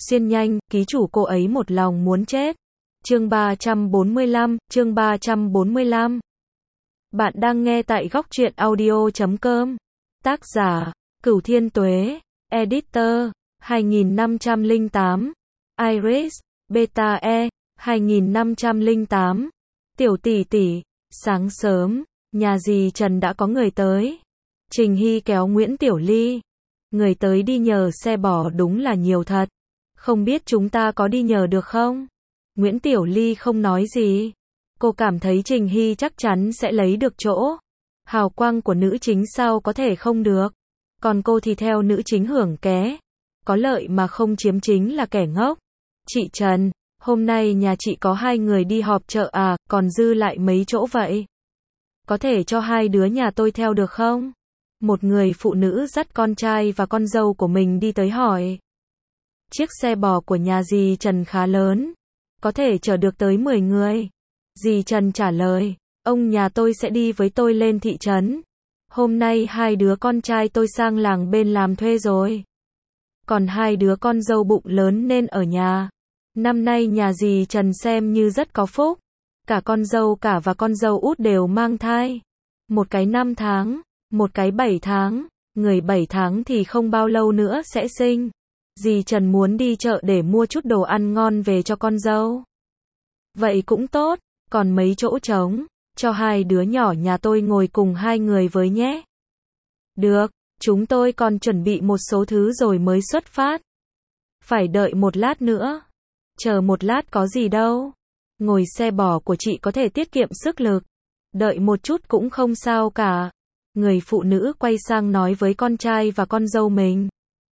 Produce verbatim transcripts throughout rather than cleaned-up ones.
Xuyên nhanh, ký chủ cô ấy một lòng muốn chết. Chương ba trăm bốn mươi lăm, chương ba trăm bốn mươi lăm. Bạn đang nghe tại góc truyện audio chấm com. Tác giả, Cửu Thiên Tuế. Editor, hai nghìn năm trăm lẻ tám. Iris, Beta E, hai nghìn năm trăm lẻ tám. Tiểu tỷ tỷ, sáng sớm, nhà dì Trần đã có người tới. Trình Hy kéo Nguyễn Tiểu Ly. Người tới đi nhờ xe bò đúng là nhiều thật. Không biết chúng ta có đi nhờ được không? Nguyễn Tiểu Ly không nói gì. Cô cảm thấy Trình Hy chắc chắn sẽ lấy được chỗ. Hào quang của nữ chính sao có thể không được. Còn cô thì theo nữ chính hưởng ké. Có lợi mà không chiếm chính là kẻ ngốc. Chị Trần, hôm nay nhà chị có hai người đi họp chợ à, còn dư lại mấy chỗ vậy? Có thể cho hai đứa nhà tôi theo được không? Một người phụ nữ dắt con trai và con dâu của mình đi tới hỏi. Chiếc xe bò của nhà dì Trần khá lớn. Có thể chở được tới mười người. Dì Trần trả lời, ông nhà tôi sẽ đi với tôi lên thị trấn. Hôm nay hai đứa con trai tôi sang làng bên làm thuê rồi. Còn hai đứa con dâu bụng lớn nên ở nhà. Năm nay nhà dì Trần xem như rất có phúc. Cả con dâu cả và con dâu út đều mang thai. Một cái năm tháng, một cái bảy tháng, người bảy tháng thì không bao lâu nữa sẽ sinh. Dì Trần muốn đi chợ để mua chút đồ ăn ngon về cho con dâu. Vậy cũng tốt, còn mấy chỗ trống, cho hai đứa nhỏ nhà tôi ngồi cùng hai người với nhé. Được, chúng tôi còn chuẩn bị một số thứ rồi mới xuất phát. Phải đợi một lát nữa. Chờ một lát có gì đâu. Ngồi xe bò của chị có thể tiết kiệm sức lực. Đợi một chút cũng không sao cả. Người phụ nữ quay sang nói với con trai và con dâu mình.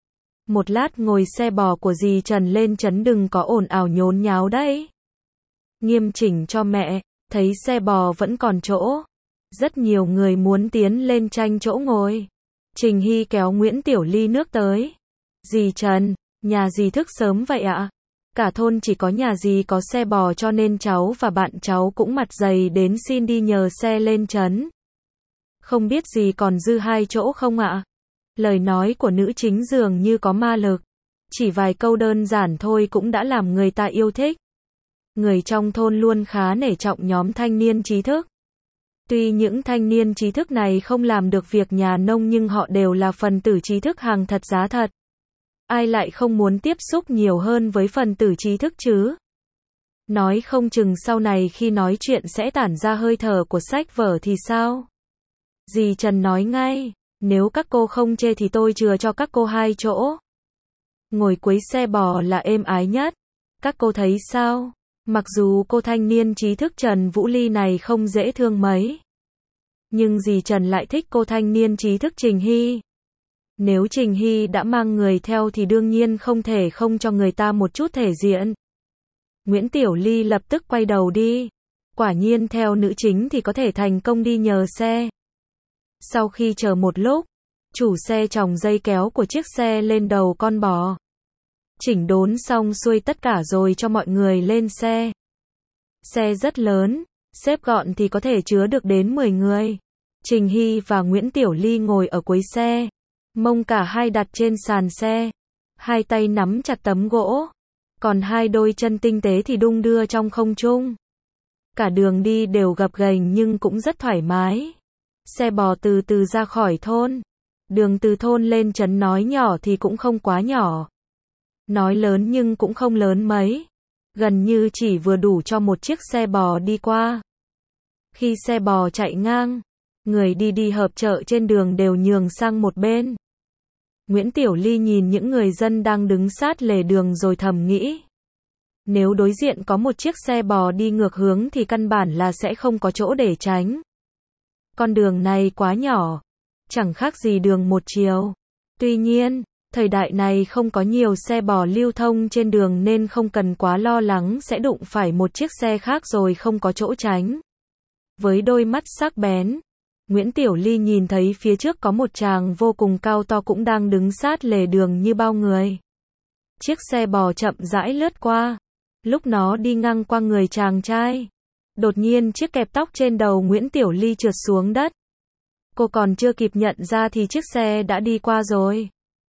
Một lát ngồi xe bò của dì Trần lên trấn đừng có ồn ào nhốn nháo đấy. Nghiêm chỉnh cho mẹ, thấy xe bò vẫn còn chỗ. Rất nhiều người muốn tiến lên tranh chỗ ngồi. Trình Hy kéo Nguyễn Tiểu Ly nước tới. Dì Trần, nhà dì thức sớm vậy ạ? Cả thôn chỉ có nhà dì có xe bò cho nên cháu và bạn cháu cũng mặt dày đến xin đi nhờ xe lên trấn. Không biết dì còn dư hai chỗ không ạ? Lời nói của nữ chính dường như có ma lực. Chỉ vài câu đơn giản thôi cũng đã làm người ta yêu thích. Người trong thôn luôn khá nể trọng nhóm thanh niên trí thức. Tuy những thanh niên trí thức này không làm được việc nhà nông nhưng họ đều là phần tử trí thức hàng thật giá thật. Ai lại không muốn tiếp xúc nhiều hơn với phần tử trí thức chứ? Nói không chừng sau này khi nói chuyện sẽ tản ra hơi thở của sách vở thì sao? Dì Trần nói ngay, nếu các cô không chê thì tôi chừa cho các cô hai chỗ. Ngồi cuối xe bò là êm ái nhất. Các cô thấy sao? Mặc dù cô thanh niên trí thức Trần Vũ Ly này không dễ thương mấy. Nhưng dì Trần lại thích cô thanh niên trí thức Trình Hy. Nếu Trình Hy đã mang người theo thì đương nhiên không thể không cho người ta một chút thể diện. Nguyễn Tiểu Ly lập tức quay đầu đi. Quả nhiên theo nữ chính thì có thể thành công đi nhờ xe. Sau khi chờ một lúc, chủ xe chòng dây kéo của chiếc xe lên đầu con bò. Chỉnh đốn xong xuôi tất cả rồi cho mọi người lên xe. Xe rất lớn, xếp gọn thì có thể chứa được đến mười người. Trình Hy và Nguyễn Tiểu Ly ngồi ở cuối xe. Mông cả hai đặt trên sàn xe. Hai tay nắm chặt tấm gỗ. Còn hai đôi chân tinh tế thì đung đưa trong không trung. Cả đường đi đều gập ghềnh nhưng cũng rất thoải mái. Xe bò từ từ ra khỏi thôn. Đường từ thôn lên trấn nói nhỏ thì cũng không quá nhỏ. Nói lớn nhưng cũng không lớn mấy. Gần như chỉ vừa đủ cho một chiếc xe bò đi qua. Khi xe bò chạy ngang, người đi đi hợp chợ trên đường đều nhường sang một bên. Nguyễn Tiểu Ly nhìn những người dân đang đứng sát lề đường rồi thầm nghĩ. Nếu đối diện có một chiếc xe bò đi ngược hướng thì căn bản là sẽ không có chỗ để tránh. Con đường này quá nhỏ, chẳng khác gì đường một chiều. Tuy nhiên, thời đại này không có nhiều xe bò lưu thông trên đường nên không cần quá lo lắng sẽ đụng phải một chiếc xe khác rồi không có chỗ tránh. Với đôi mắt sắc bén, Nguyễn Tiểu Ly nhìn thấy phía trước có một chàng vô cùng cao to cũng đang đứng sát lề đường như bao người. Chiếc xe bò chậm rãi lướt qua. Lúc nó đi ngang qua người chàng trai, đột nhiên chiếc kẹp tóc trên đầu Nguyễn Tiểu Ly trượt xuống đất. Cô còn chưa kịp nhận ra thì chiếc xe đã đi qua rồi.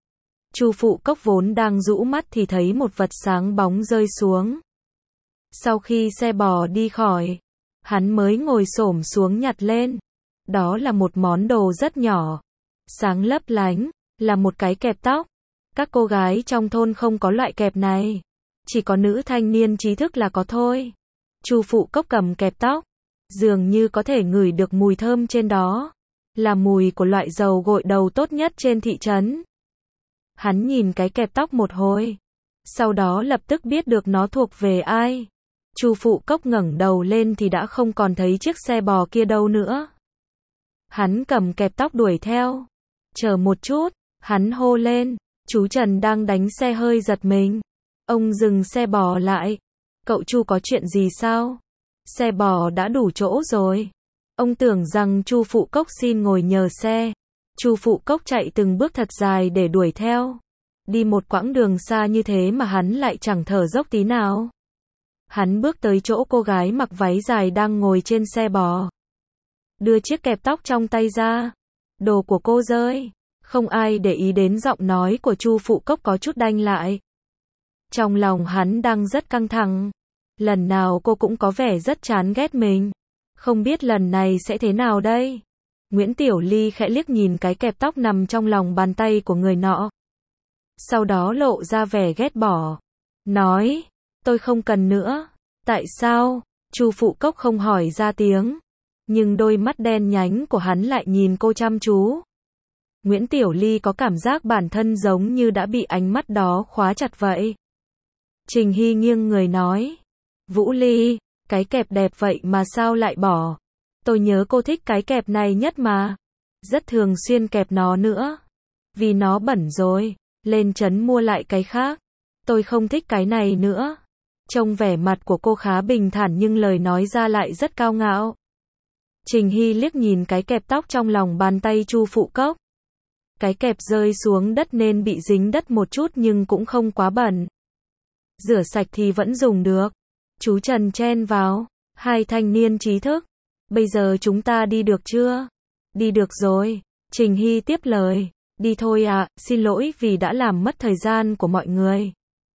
Chu Phụ Cốc vốn đang rũ mắt thì thấy một vật sáng bóng rơi xuống. Sau khi xe bò đi khỏi, hắn mới ngồi xổm xuống nhặt lên. Đó là một món đồ rất nhỏ, sáng lấp lánh, là một cái kẹp tóc. Các cô gái trong thôn không có loại kẹp này, chỉ có nữ thanh niên trí thức là có thôi. Chu Phụ Cốc cầm kẹp tóc, dường như có thể ngửi được mùi thơm trên đó, là mùi của loại dầu gội đầu tốt nhất trên thị trấn. Hắn nhìn cái kẹp tóc một hồi, sau đó lập tức biết được nó thuộc về ai. Chu Phụ Cốc ngẩng đầu lên thì đã không còn thấy chiếc xe bò kia đâu nữa. Hắn cầm kẹp tóc đuổi theo. Chờ một chút, hắn hô lên. Chú Trần đang đánh xe hơi giật mình. Ông dừng xe bò lại. Cậu Chu có chuyện gì sao? Xe bò đã đủ chỗ rồi. Ông tưởng rằng Chu Phụ Cốc xin ngồi nhờ xe. Chu Phụ Cốc chạy từng bước thật dài để đuổi theo. Đi một quãng đường xa như thế mà hắn lại chẳng thở dốc tí nào. Hắn bước tới chỗ cô gái mặc váy dài đang ngồi trên xe bò. Đưa chiếc kẹp tóc trong tay ra. Đồ của cô rơi. Không ai để ý đến giọng nói của Chu Phụ Cốc có chút đanh lại. Trong lòng hắn đang rất căng thẳng. Lần nào cô cũng có vẻ rất chán ghét mình. Không biết lần này sẽ thế nào đây? Nguyễn Tiểu Ly khẽ liếc nhìn cái kẹp tóc nằm trong lòng bàn tay của người nọ. Sau đó lộ ra vẻ ghét bỏ. Nói, tôi không cần nữa. Tại sao? Chu Phụ Cốc không hỏi ra tiếng. Nhưng đôi mắt đen nhánh của hắn lại nhìn cô chăm chú. Nguyễn Tiểu Ly có cảm giác bản thân giống như đã bị ánh mắt đó khóa chặt vậy. Trình Hy nghiêng người nói. Vũ Ly, cái kẹp đẹp vậy mà sao lại bỏ? Tôi nhớ cô thích cái kẹp này nhất mà. Rất thường xuyên kẹp nó nữa. Vì nó bẩn rồi, lên trấn mua lại cái khác. Tôi không thích cái này nữa. Trông vẻ mặt của cô khá bình thản nhưng lời nói ra lại rất cao ngạo. Trình Hy liếc nhìn cái kẹp tóc trong lòng bàn tay Chu Phụ Cốc. Cái kẹp rơi xuống đất nên bị dính đất một chút nhưng cũng không quá bẩn. Rửa sạch thì vẫn dùng được. Chú Trần chen vào. Hai thanh niên trí thức. Bây giờ chúng ta đi được chưa? Đi được rồi. Trình Hy tiếp lời. Đi thôi ạ, à, xin lỗi vì đã làm mất thời gian của mọi người.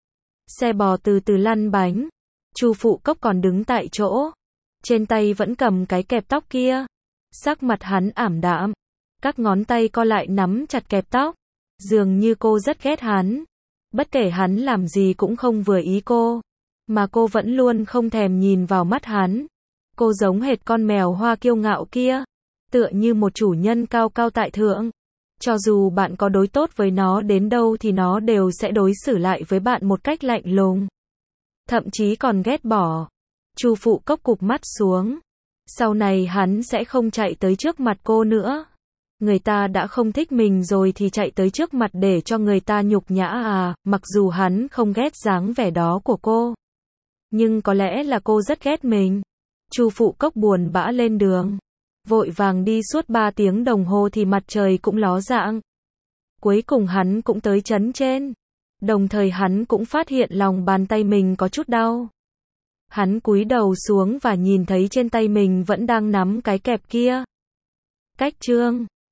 Xe bò từ từ lăn bánh. Chu Phụ Cốc còn đứng tại chỗ. Trên tay vẫn cầm cái kẹp tóc kia. Sắc mặt hắn ảm đạm. Các ngón tay co lại nắm chặt kẹp tóc. Dường như cô rất ghét hắn. Bất kể hắn làm gì cũng không vừa ý cô. Mà cô vẫn luôn không thèm nhìn vào mắt hắn. Cô giống hệt con mèo hoa kiêu ngạo kia. Tựa như một chủ nhân cao cao tại thượng. Cho dù bạn có đối tốt với nó đến đâu thì nó đều sẽ đối xử lại với bạn một cách lạnh lùng. Thậm chí còn ghét bỏ. Chu Phụ Cốc cụp mắt xuống. Sau này hắn sẽ không chạy tới trước mặt cô nữa. Người ta đã không thích mình rồi thì chạy tới trước mặt để cho người ta nhục nhã à, mặc dù hắn không ghét dáng vẻ đó của cô. Nhưng có lẽ là cô rất ghét mình. Chu Phụ Cốc buồn bã lên đường. Vội vàng đi suốt ba tiếng đồng hồ thì mặt trời cũng ló dạng. Cuối cùng hắn cũng tới trấn trên. Đồng thời hắn cũng phát hiện lòng bàn tay mình có chút đau. Hắn cúi đầu xuống và nhìn thấy trên tay mình vẫn đang nắm cái kẹp kia. Cách chương